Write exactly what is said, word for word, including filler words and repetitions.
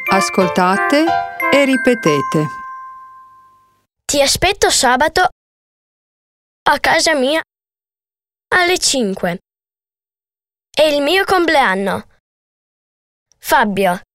Ascoltate e ripetete. Ti aspetto sabato a casa mia alle cinque. È il mio compleanno. Fabio.